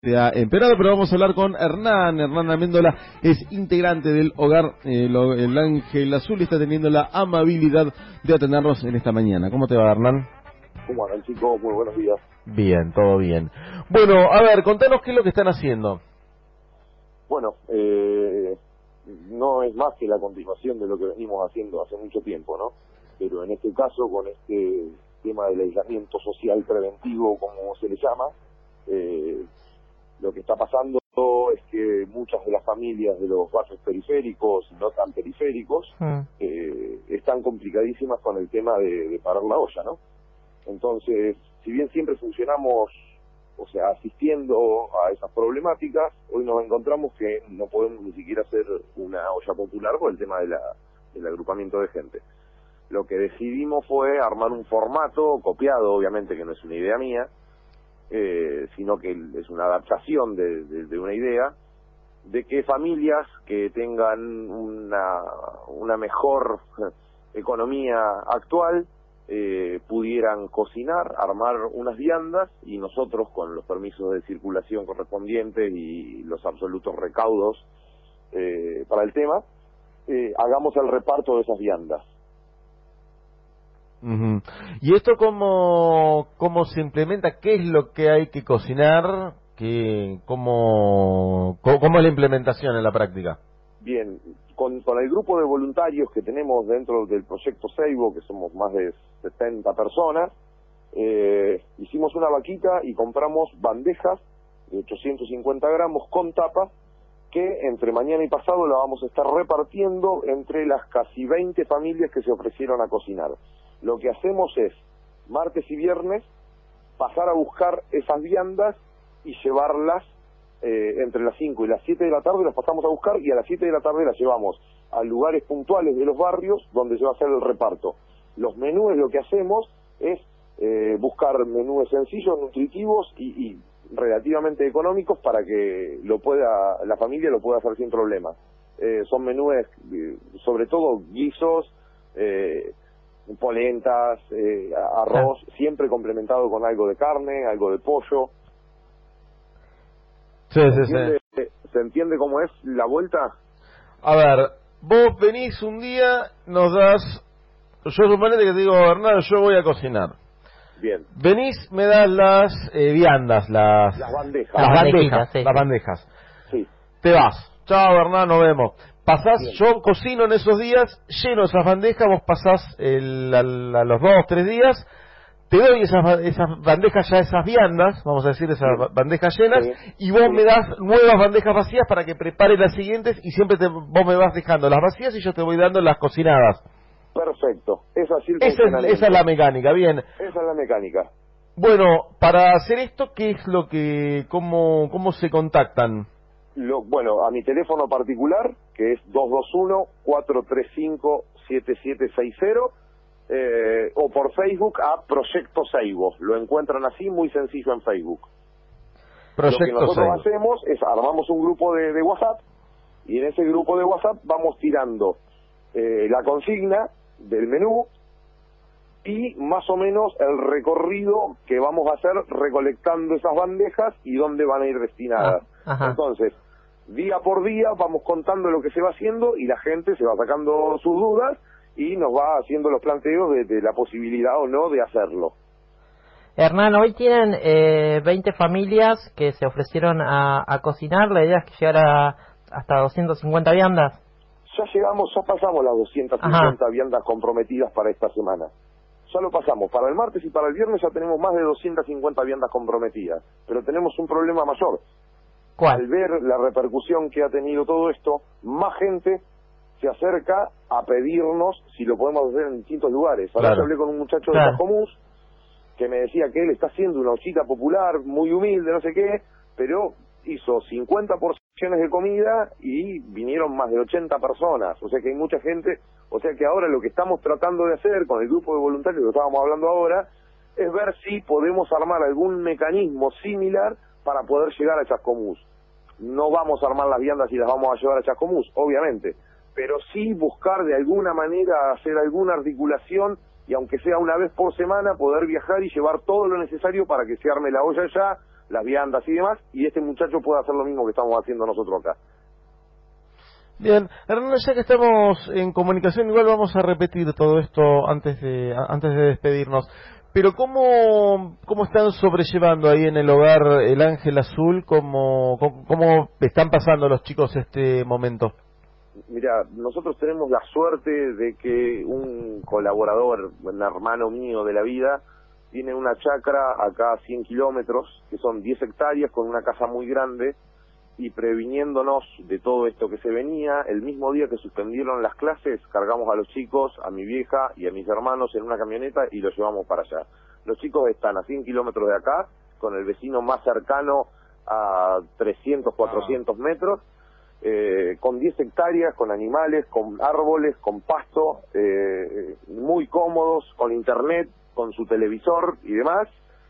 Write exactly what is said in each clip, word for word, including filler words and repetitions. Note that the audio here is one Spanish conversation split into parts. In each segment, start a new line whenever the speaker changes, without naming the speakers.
Se ha empeorado, pero vamos a hablar con Hernán. Hernán Amendola es integrante del hogar eh, lo, El Ángel Azul y está teniendo la amabilidad de atendernos en esta mañana. ¿Cómo te va, Hernán?
¿Cómo andan, chicos? Muy buenos días.
Bien, todo bien. Bueno, a ver, contanos qué es lo que están haciendo.
Bueno, eh, no es más que la continuación de lo que venimos haciendo hace mucho tiempo, ¿no? Pero en este caso, con este tema del aislamiento social preventivo, como se le llama, eh, lo que está pasando es que muchas de las familias de los barrios periféricos y no tan periféricos mm. eh, están complicadísimas con el tema de, de parar la olla, ¿no? Entonces, si bien siempre funcionamos, o sea, asistiendo a esas problemáticas, hoy nos encontramos que no podemos ni siquiera hacer una olla popular por el tema de la, del agrupamiento de gente. Lo que decidimos fue armar un formato copiado, obviamente que no es una idea mía, Eh, sino que es una adaptación de, de, de una idea de que familias que tengan una, una mejor economía actual eh, pudieran cocinar, armar unas viandas y nosotros con los permisos de circulación correspondientes y los absolutos recaudos eh, para el tema, eh, hagamos el reparto de esas viandas.
Uh-huh. ¿Y esto cómo, cómo se implementa? ¿Qué es lo que hay que cocinar? ¿Qué, cómo, ¿Cómo es la implementación en la práctica?
Bien, con, con el grupo de voluntarios que tenemos dentro del proyecto Seibo, que somos más de setenta personas, eh, hicimos una vaquita y compramos bandejas de ochocientos cincuenta gramos con tapa, que entre mañana y pasado la vamos a estar repartiendo entre las casi veinte familias que se ofrecieron a cocinar. Lo que hacemos es, martes y viernes, pasar a buscar esas viandas y llevarlas eh, entre las cinco y las siete de la tarde, las pasamos a buscar y a las siete de la tarde las llevamos a lugares puntuales de los barrios donde se va a hacer el reparto. Los menúes, lo que hacemos es eh, buscar menúes sencillos, nutritivos y, y relativamente económicos para que lo pueda la familia lo pueda hacer sin problema. Eh, son menúes, eh, sobre todo guisos, eh, polentas, eh, arroz, ah. siempre complementado con algo de carne, algo de pollo.
Sí,
¿Se,
sí,
entiende,
sí.
¿Se entiende cómo es la vuelta?
A ver, vos venís un día, nos das, yo suponete que te digo, Bernardo, yo voy a cocinar.
Bien.
Venís, me das las eh, viandas, las,
las bandejas,
las
las
bandejas,
bandejas, sí.
las bandejas.
Sí.
Te vas. Chao, Bernardo, nos vemos. Pasás,
Bien.
yo cocino en esos días, lleno esas bandejas, vos pasás el, a, a los dos, tres días, te doy esas, esas bandejas ya, esas viandas, vamos a decir, esas Bien. bandejas llenas, sí. y vos sí. me das nuevas bandejas vacías para que prepare las siguientes y siempre te, vos me vas dejando las vacías y yo te voy dando las cocinadas.
Perfecto, esa, sí
esa, es, esa es la mecánica, bien.
Esa es la mecánica.
Bueno, para hacer esto, ¿qué es lo que, cómo, cómo se contactan?
Lo, bueno, a mi teléfono particular, que es dos dos uno, cuatro tres cinco, siete siete seis cero, eh, o por Facebook a Proyecto Seibo. Lo encuentran así, muy sencillo en Facebook.
Proyecto
Lo que nosotros
Seibo.
hacemos es armamos un grupo de, de WhatsApp, y en ese grupo de WhatsApp vamos tirando eh, la consigna del menú y más o menos el recorrido que vamos a hacer recolectando esas bandejas y dónde van a ir destinadas. Ah, entonces, día por día vamos contando lo que se va haciendo y la gente se va sacando sus dudas y nos va haciendo los planteos de, de la posibilidad o no de hacerlo.
Hernán, hoy tienen eh, veinte familias que se ofrecieron a, a cocinar. La idea es que llegara hasta doscientas cincuenta viandas.
Ya llegamos, ya pasamos las doscientas cincuenta Ajá. viandas comprometidas para esta semana. Ya lo pasamos. Para el martes y para el viernes ya tenemos más de doscientas cincuenta viandas comprometidas. Pero tenemos un problema mayor.
¿Cuál?
Al ver la repercusión que ha tenido todo esto, más gente se acerca a pedirnos si lo podemos hacer en distintos lugares. Ahora claro. yo hablé con un muchacho claro. de Tajomús que me decía que él está haciendo una ollita popular muy humilde, no sé qué, pero hizo cincuenta porciones de comida y vinieron más de ochenta personas. O sea que hay mucha gente. O sea que ahora lo que estamos tratando de hacer con el grupo de voluntarios que estábamos hablando ahora es ver si podemos armar algún mecanismo similar para poder llegar a Chascomús. No vamos a armar las viandas y las vamos a llevar a Chascomús, obviamente, pero sí buscar de alguna manera hacer alguna articulación y aunque sea una vez por semana poder viajar y llevar todo lo necesario para que se arme la olla allá, las viandas y demás, y este muchacho puede hacer lo mismo que estamos haciendo nosotros acá.
Bien, Hernán, ya que estamos en comunicación, igual vamos a repetir todo esto antes de antes de despedirnos. Pero ¿cómo, cómo están sobrellevando ahí en el hogar El Ángel Azul? ¿Cómo, cómo, cómo están pasando los chicos este momento?
Mira, nosotros tenemos la suerte de que un colaborador, un hermano mío de la vida, tiene una chacra acá a cien kilómetros, que son diez hectáreas, con una casa muy grande, y previniéndonos de todo esto que se venía, el mismo día que suspendieron las clases, cargamos a los chicos, a mi vieja y a mis hermanos en una camioneta y los llevamos para allá. Los chicos están a cien kilómetros de acá, con el vecino más cercano a trescientos, cuatrocientos metros, eh, con diez hectáreas, con animales, con árboles, con pasto, eh, muy cómodos, con internet, con su televisor y demás.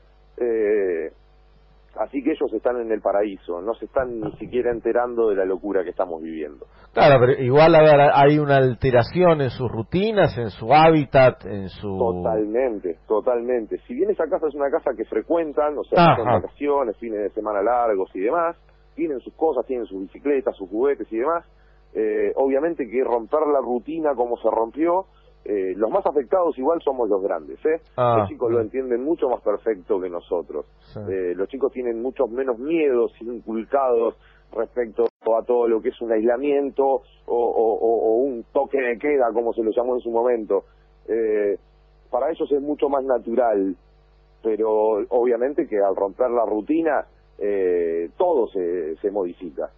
Eh, Así que ellos están en el paraíso, no se están ni siquiera enterando de la locura que estamos viviendo.
Claro, pero igual a ver, hay una alteración en sus rutinas, en su hábitat, en su...
Totalmente, totalmente. Si bien esa casa es una casa que frecuentan, o sea, son vacaciones, fines de semana largos y demás, tienen sus cosas, tienen sus bicicletas, sus juguetes y demás, eh, obviamente que romper la rutina como se rompió, Eh, los más afectados igual somos los grandes, ¿eh? Ah, los chicos sí. Lo entienden mucho más perfecto que nosotros. Sí. Eh, los chicos tienen muchos menos miedos inculcados respecto a todo lo que es un aislamiento o, o, o un toque de queda, como se lo llamó en su momento. Eh, para ellos es mucho más natural, pero obviamente que al romper la rutina eh, todo se, se modifica.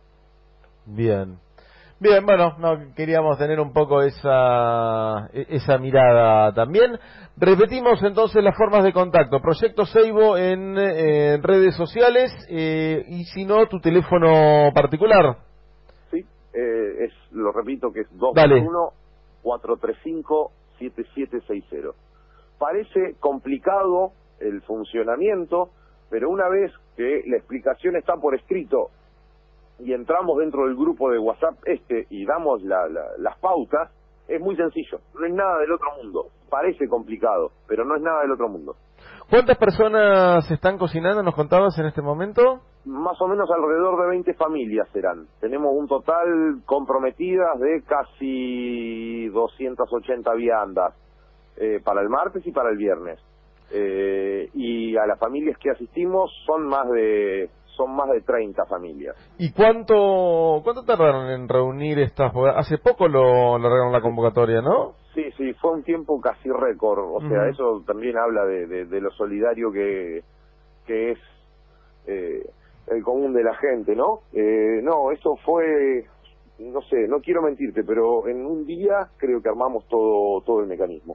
Bien. Bien, bueno, no queríamos tener un poco esa esa mirada también. Repetimos entonces las formas de contacto. Proyecto Seibo en, eh, en redes sociales eh, y si no, tu teléfono particular.
Sí, eh, es lo repito que es dos dos uno, cuatro tres cinco, siete siete seis cero. Parece complicado el funcionamiento, pero una vez que la explicación está por escrito y entramos dentro del grupo de WhatsApp este y damos la, la, las pautas, es muy sencillo, no es nada del otro mundo. Parece complicado, pero no es nada del otro mundo.
¿Cuántas personas están cocinando, nos contabas en este momento?
Más o menos alrededor de veinte familias serán. Tenemos un total comprometidas de casi doscientas ochenta viandas eh, para el martes y para el viernes. Eh, y a las familias que asistimos son más de... son más de treinta familias.
¿Y cuánto cuánto tardaron en reunir estas? Hace poco lo largaron la convocatoria, ¿no?
Sí, sí, fue un tiempo casi récord. O sea, uh-huh. Eso también habla de, de, de lo solidario que, que es eh, el común de la gente, ¿no? Eh, no, eso fue, no sé, no quiero mentirte, pero en un día creo que armamos todo todo el mecanismo.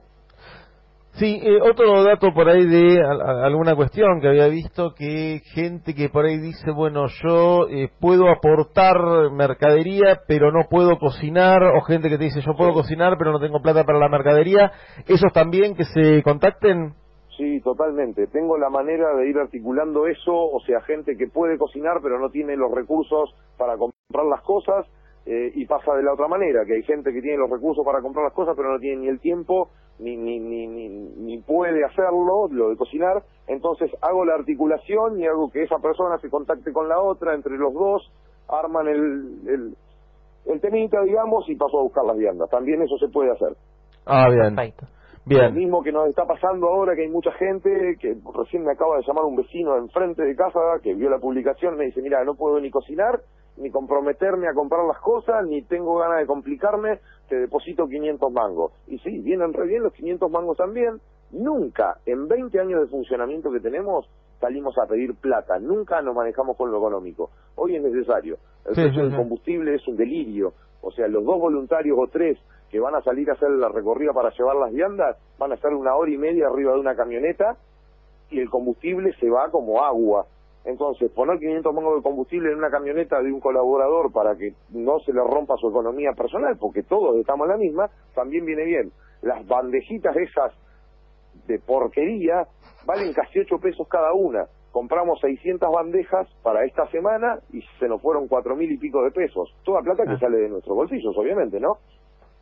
Sí, eh, otro dato por ahí de a, a, alguna cuestión que había visto, que gente que por ahí dice, bueno, yo eh, puedo aportar mercadería, pero no puedo cocinar, o gente que te dice, yo puedo sí. cocinar, pero no tengo plata para la mercadería, ¿esos también que se contacten?
Sí, totalmente. Tengo la manera de ir articulando eso, o sea, gente que puede cocinar, pero no tiene los recursos para comprar las cosas, eh, y pasa de la otra manera, que hay gente que tiene los recursos para comprar las cosas, pero no tiene ni el tiempo, Ni, ni, ni, ni, ni puede hacerlo, lo de cocinar, entonces hago la articulación y hago que esa persona se contacte con la otra, entre los dos, arman el, el, el temita, digamos, y paso a buscar las viandas. También eso se puede hacer.
Ah, bien.
Perfecto.
Bien.
Lo mismo que nos está pasando ahora, que hay mucha gente, que recién me acaba de llamar un vecino enfrente de casa, que vio la publicación, me dice, mira, no puedo ni cocinar, ni comprometerme a comprar las cosas, ni tengo ganas de complicarme, te deposito quinientos mangos. Y sí, vienen re bien los quinientos mangos también. Nunca, en veinte años de funcionamiento que tenemos, salimos a pedir plata. Nunca nos manejamos con lo económico. Hoy es necesario. El sí, precio sí, del combustible es un delirio. O sea, los dos voluntarios o tres que van a salir a hacer la recorrida para llevar las viandas, van a estar una hora y media arriba de una camioneta y el combustible se va como agua. Entonces, poner quinientos mangos de combustible en una camioneta de un colaborador para que no se le rompa su economía personal, porque todos estamos en la misma, también viene bien. Las bandejitas esas de porquería valen casi ocho pesos cada una. Compramos seiscientas bandejas para esta semana y se nos fueron cuatro mil y pico de pesos. Toda plata que ah. sale de nuestros bolsillos, obviamente, ¿no?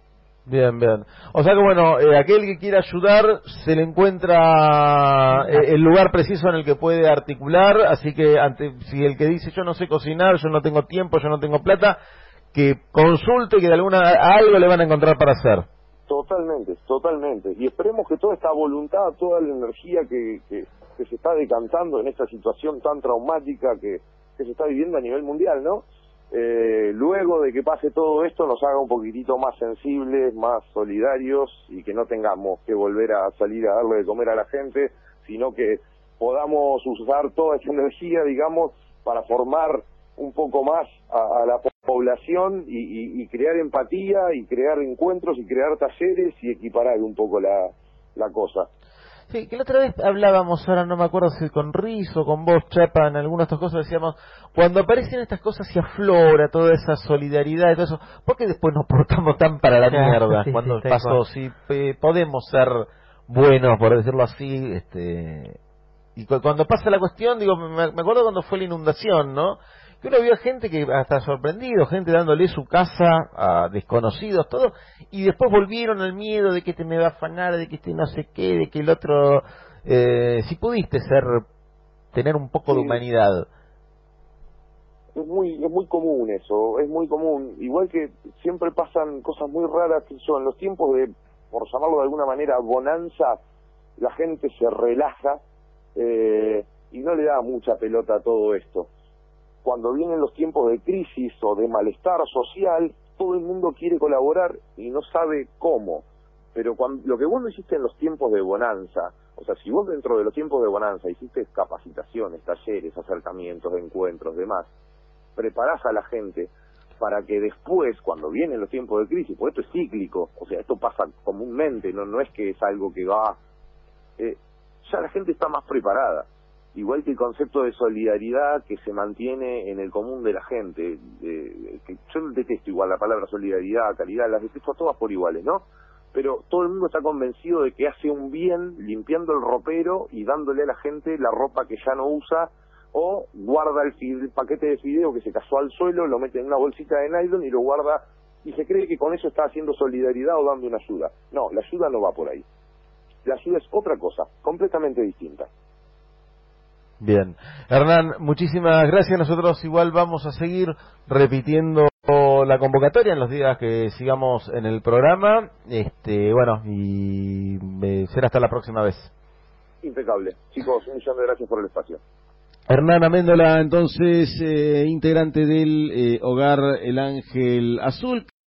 Bien, bien. O sea que bueno, eh, aquel que quiera ayudar se le encuentra eh, el lugar preciso en el que puede articular, así que ante, si el que dice yo no sé cocinar, yo no tengo tiempo, yo no tengo plata, que consulte, que de alguna algo le van a encontrar para hacer.
Totalmente, totalmente. Y esperemos que toda esta voluntad, toda la energía que, que, que se está decantando en esta situación tan traumática que, que se está viviendo a nivel mundial, ¿no? Eh, luego de que pase todo esto nos haga un poquitito más sensibles, más solidarios y que no tengamos que volver a salir a darle de comer a la gente, sino que podamos usar toda esa energía, digamos, para formar un poco más a, a la población y, y, y crear empatía y crear encuentros y crear talleres y equiparar un poco la, la cosa.
Sí, que la otra vez hablábamos, ahora no me acuerdo si con Riz o con vos, Chapa, en algunas de estas cosas decíamos, cuando aparecen estas cosas se aflora toda esa solidaridad y todo eso, ¿por qué después nos portamos tan para la mierda?
Sí,
cuando
sí,
pasó, si eh, podemos ser buenos, por decirlo así, este y cu cuando pasa la cuestión, digo, me, me acuerdo cuando fue la inundación, ¿no? Que uno vio gente que hasta sorprendido, gente dándole su casa a desconocidos, todo, y después volvieron al miedo de que este me va a afanar, de que este no sé qué, de que el otro... Eh, si pudiste ser, tener un poco
Sí.
de humanidad.
Es muy, es muy común eso, es muy común. Igual que siempre pasan cosas muy raras, que son los tiempos de, por llamarlo de alguna manera, bonanza, la gente se relaja eh, y no le da mucha pelota a todo esto. Cuando vienen los tiempos de crisis o de malestar social, todo el mundo quiere colaborar y no sabe cómo. Pero cuando, lo que vos no hiciste en los tiempos de bonanza, o sea, si vos dentro de los tiempos de bonanza hiciste capacitaciones, talleres, acercamientos, encuentros, demás, preparás a la gente para que después, cuando vienen los tiempos de crisis, porque esto es cíclico, o sea, esto pasa comúnmente, no, no es que es algo que va... Eh, ya la gente está más preparada. Igual que el concepto de solidaridad que se mantiene en el común de la gente. Eh, que yo detesto igual la palabra solidaridad, caridad, las detesto a todas por iguales, ¿no? Pero todo el mundo está convencido de que hace un bien limpiando el ropero y dándole a la gente la ropa que ya no usa, o guarda el, el paquete de fideo que se cayó al suelo, lo mete en una bolsita de nylon y lo guarda, y se cree que con eso está haciendo solidaridad o dando una ayuda. No, la ayuda no va por ahí. La ayuda es otra cosa, completamente distinta.
Bien. Hernán, muchísimas gracias. Nosotros igual vamos a seguir repitiendo la convocatoria en los días que sigamos en el programa. Este, bueno, y eh, será hasta la próxima vez.
Impecable. Chicos, un millón de gracias por el espacio.
Hernán Améndola, entonces, eh, integrante del eh, Hogar El Ángel Azul.